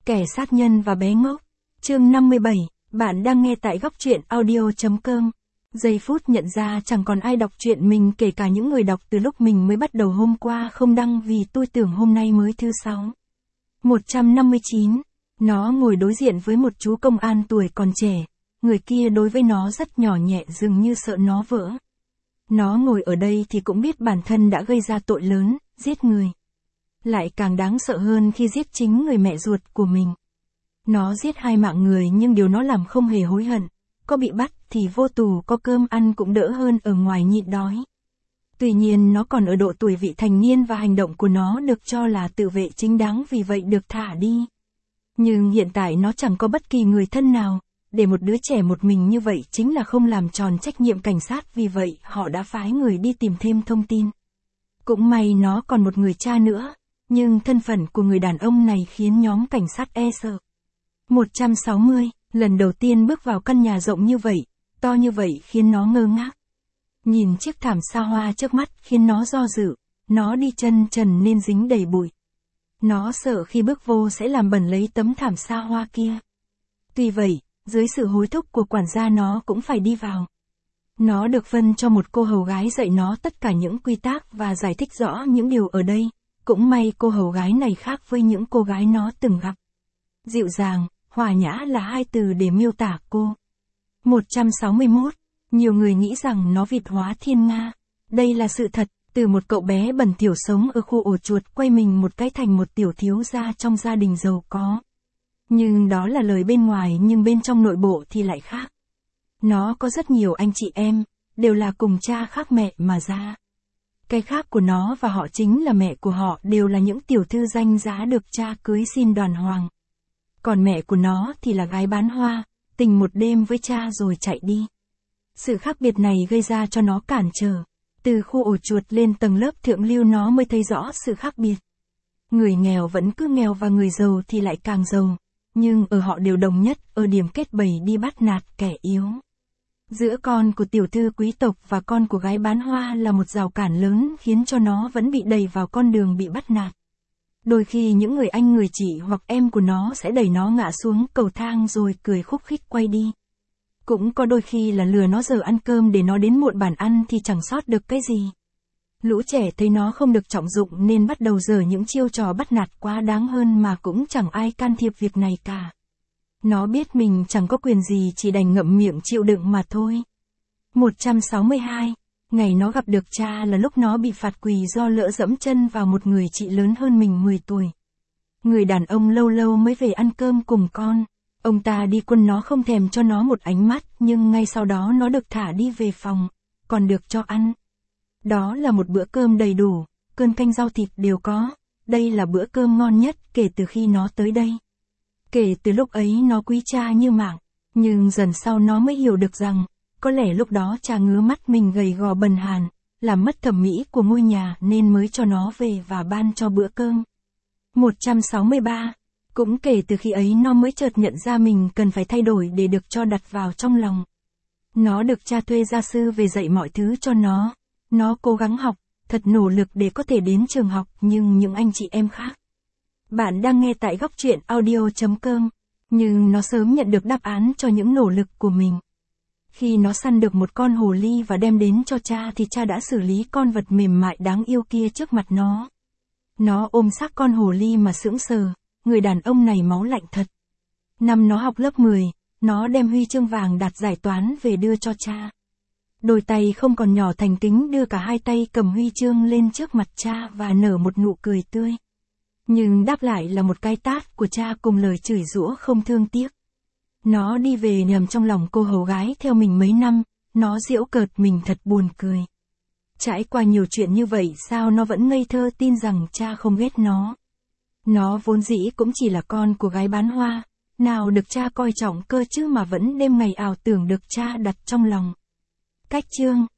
Kẻ sát nhân và bé ngốc. Chương 57, bạn đang nghe tại góc truyện audio.com. Giây phút nhận ra chẳng còn ai đọc truyện mình, kể cả những người đọc từ lúc mình mới bắt đầu hôm qua không đăng vì tôi tưởng hôm nay mới thứ 6. 159. Nó ngồi đối diện với một chú công an tuổi còn trẻ. Người kia đối với nó rất nhỏ nhẹ, dường như sợ nó vỡ. Nó ngồi ở đây thì cũng biết bản thân đã gây ra tội lớn, giết người. Lại càng đáng sợ hơn khi giết chính người mẹ ruột của mình. Nó giết 2 mạng người nhưng điều nó làm không hề hối hận. Có bị bắt thì vô tù, có cơm ăn cũng đỡ hơn ở ngoài nhịn đói. Tuy nhiên nó còn ở độ tuổi vị thành niên và hành động của nó được cho là tự vệ chính đáng, vì vậy được thả đi. Nhưng hiện tại nó chẳng có bất kỳ người thân nào. Để một đứa trẻ một mình như vậy chính là không làm tròn trách nhiệm cảnh sát, vì vậy họ đã phái người đi tìm thêm thông tin. Cũng may nó còn một người cha nữa, nhưng thân phận của người đàn ông này khiến nhóm cảnh sát e sợ. 160, lần đầu tiên bước vào căn nhà rộng như vậy, to như vậy khiến nó ngơ ngác. Nhìn chiếc thảm xa hoa trước mắt khiến nó do dự, nó đi chân trần nên dính đầy bụi. Nó sợ khi bước vô sẽ làm bẩn lấy tấm thảm xa hoa kia. Tuy vậy, dưới sự hối thúc của quản gia nó cũng phải đi vào. Nó được phân cho một cô hầu gái dạy nó tất cả những quy tắc và giải thích rõ những điều ở đây. Cũng may cô hầu gái này khác với những cô gái nó từng gặp. Dịu dàng, hòa nhã là 2 từ để miêu tả cô. 161. Nhiều người nghĩ rằng nó Việt hóa thiên Nga. Đây là sự thật, từ một cậu bé bẩn thỉu sống ở khu ổ chuột quay mình một cái thành một tiểu thiếu gia trong gia đình giàu có. Nhưng đó là lời bên ngoài, nhưng bên trong nội bộ thì lại khác. Nó có rất nhiều anh chị em, đều là cùng cha khác mẹ mà ra. Cái khác của nó và họ chính là mẹ của họ đều là những tiểu thư danh giá được cha cưới xin đoàn hoàng. Còn mẹ của nó thì là gái bán hoa, tình một đêm với cha rồi chạy đi. Sự khác biệt này gây ra cho nó cản trở. Từ khu ổ chuột lên tầng lớp thượng lưu nó mới thấy rõ sự khác biệt. Người nghèo vẫn cứ nghèo và người giàu thì lại càng giàu. Nhưng ở họ đều đồng nhất, ở điểm kết bầy đi bắt nạt kẻ yếu. Giữa con của tiểu thư quý tộc và con của gái bán hoa là một rào cản lớn khiến cho nó vẫn bị đẩy vào con đường bị bắt nạt. Đôi khi những người anh người chị hoặc em của nó sẽ đẩy nó ngã xuống cầu thang rồi cười khúc khích quay đi. Cũng có đôi khi là lừa nó giờ ăn cơm để nó đến muộn bàn ăn thì chẳng sót được cái gì. Lũ trẻ thấy nó không được trọng dụng nên bắt đầu giở những chiêu trò bắt nạt quá đáng hơn mà cũng chẳng ai can thiệp việc này cả. Nó biết mình chẳng có quyền gì, chỉ đành ngậm miệng chịu đựng mà thôi. 162. Ngày nó gặp được cha là lúc nó bị phạt quỳ do lỡ dẫm chân vào một người chị lớn hơn mình 10 tuổi. Người đàn ông lâu lâu mới về ăn cơm cùng con. Ông ta đi quân nó không thèm cho nó một ánh mắt, nhưng ngay sau đó nó được thả đi về phòng, còn được cho ăn. Đó là một bữa cơm đầy đủ, cơm canh rau thịt đều có. Đây là bữa cơm ngon nhất kể từ khi nó tới đây. Kể từ lúc ấy nó quý cha như mạng, nhưng dần sau nó mới hiểu được rằng, có lẽ lúc đó cha ngứa mắt mình gầy gò bần hàn, làm mất thẩm mỹ của ngôi nhà nên mới cho nó về và ban cho bữa cơm. 163. Cũng kể từ khi ấy nó mới chợt nhận ra mình cần phải thay đổi để được cho đặt vào trong lòng. Nó được cha thuê gia sư về dạy mọi thứ cho nó. Nó cố gắng học, thật nỗ lực để có thể đến trường học, nhưng những anh chị em khác. Bạn đang nghe tại góc truyện audio.com. Nhưng nó sớm nhận được đáp án cho những nỗ lực của mình. Khi nó săn được một con hồ ly và đem đến cho cha thì cha đã xử lý con vật mềm mại đáng yêu kia trước mặt nó. Nó ôm xác con hồ ly mà sững sờ, người đàn ông này máu lạnh thật. Năm nó học lớp 10, nó đem huy chương vàng đạt giải toán về đưa cho cha. Đôi tay không còn nhỏ thành kính đưa cả 2 tay cầm huy chương lên trước mặt cha và nở một nụ cười tươi. Nhưng đáp lại là một cái tát của cha cùng lời chửi giũa không thương tiếc. Nó đi về nhầm trong lòng cô hầu gái theo mình mấy năm, nó giễu cợt mình thật buồn cười. Trải qua nhiều chuyện như vậy sao nó vẫn ngây thơ tin rằng cha không ghét nó. Nó vốn dĩ cũng chỉ là con của gái bán hoa, nào được cha coi trọng cơ chứ mà vẫn đêm ngày ảo tưởng được cha đặt trong lòng. Cách chương